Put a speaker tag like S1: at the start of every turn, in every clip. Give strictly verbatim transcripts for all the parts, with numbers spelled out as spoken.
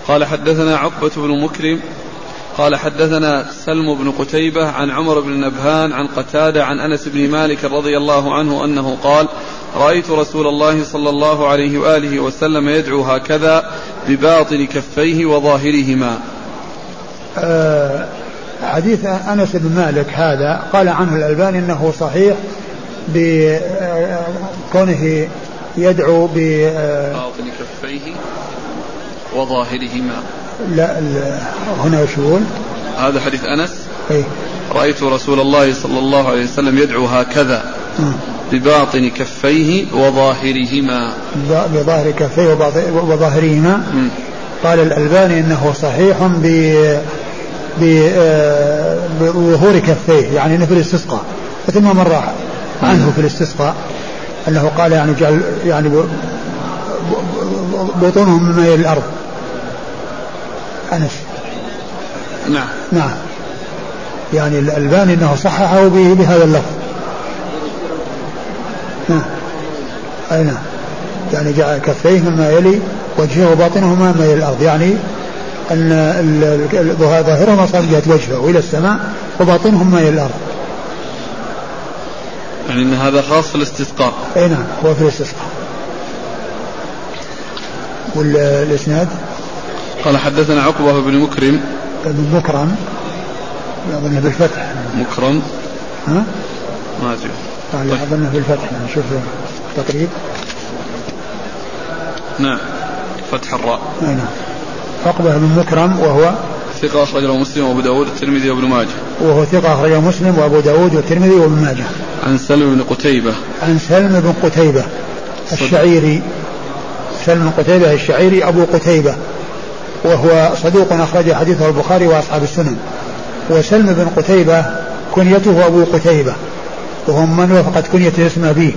S1: قال حدثنا عقبة بن مكرم قال حدثنا سلم بن قتيبة عن عمر بن نبهان عن قتادة عن أنس بن مالك رضي الله عنه أنه قال رأيت رسول الله صلى الله عليه وآله وسلم يدعو هكذا بباطن كفيه وظاهرهما.
S2: أه حديث أنس بن مالك هذا قال عنه الألباني أنه صحيح بكونه يدعو
S1: بباطن كفيه وظاهرهما.
S2: لا هنا وش يقول؟
S1: هذا حديث أنس.
S2: إيه؟
S1: رأيت رسول الله صلى الله عليه وسلم يدعو هكذا م. بباطن كفيه وظاهرهما.
S2: بظاهر كفيه وظاهرهما. م. قال الألباني إنه صحيح بظهور كفيه يعني إنه في الاستسقاء مثل ما مر عنه في الاستسقاء أنه قال يعني جعل يعني بطونهم من ماء الأرض. أنس.
S1: نعم.
S2: نعم. يعني الألباني أنه صححه بهذا اللفظ. نعم. أي نعم. يعني جعل كفيه مما يلي وجهه وباطنهما ماء الأرض يعني أن ظاهرهما صار جهة وجهه وإلى السماء وباطنهم ماء الأرض.
S1: يعني أن هذا خاص في الاستسقاء.
S2: أي نعم هو في الاستسقاء. والإسناد
S1: قال حدثنا عقبة بن مكرم
S2: بن مكرم أظنه بالفتح.
S1: مكرم
S2: ها؟
S1: ما أدري.
S2: قال طيب. أظنه بالفتح نشوف تقريب.
S1: نعم فتح الراء.
S2: أي نعم. عقبة بن مكرم وهو
S1: ثقة أخرجه مسلم وأبو داود والترمذي وابن ماجه.
S2: وهو ثقة أخرجه مسلم وأبو داود والترمذي وابن ماجه.
S1: عن سلم بن قتيبة.
S2: عن سلم بن قتيبة الشعيري. سلم بن قتيبة الشعيري أبو قتيبة وهو صدوق أخرج حديثه البخاري وأصحاب السنن. وسلم بن قتيبة كنيته أبو قتيبة وهو من وافقت كنيته اسمه به.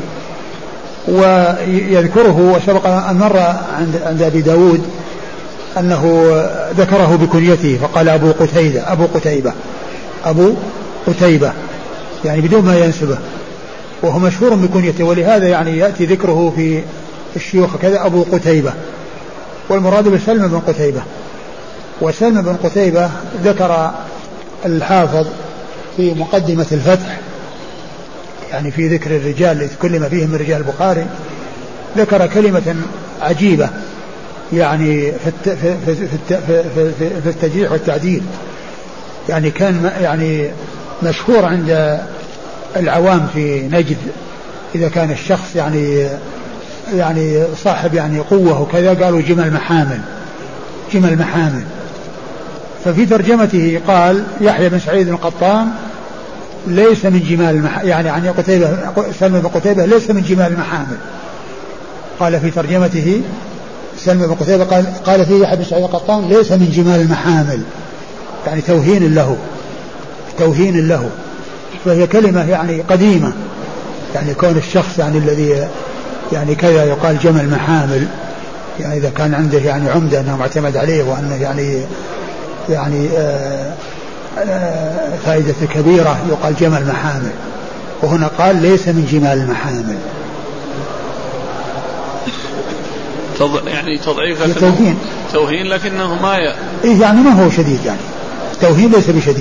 S2: ويذكره وسبق أن مر عند عند أبي داود أنه ذكره بكنيته فقال أبو قتيبة أبو قتيبة أبو قتيبة يعني بدون ما ينسبه وهو مشهور بكنيته ولهذا يعني يأتي ذكره في الشيوخ كذا أبو قتيبة والمراد بسلم بن قتيبة. وسلم بن قتيبة ذكر الحافظ في مقدمة الفتح يعني في ذكر الرجال كل ما فيهم من رجال البخاري ذكر كلمة عجيبة يعني في في في في في التجريح والتعديل يعني كان يعني مشهور عند العوام في نجد إذا كان الشخص يعني يعني صاحب يعني قوة وكذا قالوا جمل محامل جمل محامل. ففي ترجمته قال يحيى بن سعيد القطان ليس من جمال المح... يعني عن قتيبة سلم بن قتيبة ليس من جمال المحامل. قال في ترجمته سلم بن قتيبة قال, قال فيه يحيى بن سعيد القطان ليس من جمال المحامل يعني توهين له توهين له. فهي كلمة يعني قديمة يعني كون الشخص يعني الذي يعني كذا يقال جمل محامل يعني إذا كان عنده يعني عمدة أنه معتمد عليه وأنه يعني يعني آآ آآ فائدة كبيرة يقال جمل محامل وهنا قال ليس من جمال المحامل
S1: تض... يعني تضعيف لكنه
S2: توهين
S1: توهين لكنه ما ي...
S2: إيه يعني ما هو شديد يعني توهين ليس بشديد.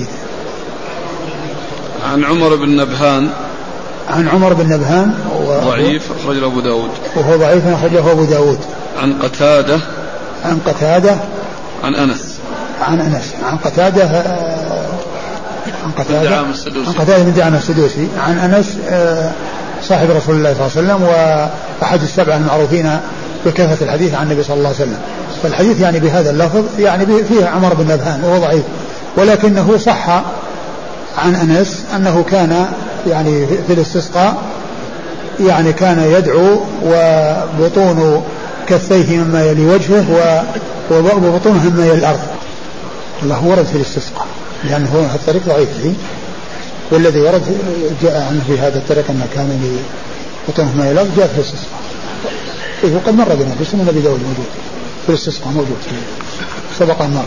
S1: عن عمر بن نبهان
S2: عن عمر بن نبهان
S1: ضعيف أخرجه أبو داود
S2: وهو ضعيف أخرجه أبو داود.
S1: عن قتادة
S2: عن قتادة
S1: عن أنس
S2: عن أنس عن قتادة عن قتادة
S1: عن
S2: قتادة بن دعامة السدوسي عن أنس صاحب رسول الله صلى الله عليه وسلم وأحد السبعة المعروفين بكثرة الحديث عن النبي صلى الله عليه وسلم. فالحديث يعني بهذا اللفظ يعني فيه عمر بن نبهان وهو ضعيف ولكنه صح عن أنس أنه كان يعني في الاستسقاء يعني كان يدعو وبطون كفيه مما يلي وجهه وبطونه مما يلي الأرض. الله ورد في الاستسقاء لأنه الطريق ضعيف فيه والذي ورد جاء عنه في هذا الطريق أنه كان بطونه مما يلي الأرض جاء في الاستسقاء. إيه وقد مر بنا في سنن أبي داود موجود في الاستسقاء موجود سبق المر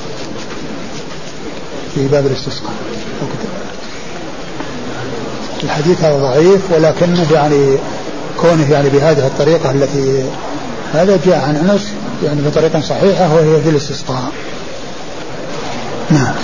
S2: في باب الاستسقاء. الحديث هذا ضعيف ولكنه يعني كونه يعني بهذه الطريقة التي هذا جاء عن أنس يعني بطريقة صحيحة وهي في الاستسقاء. نعم.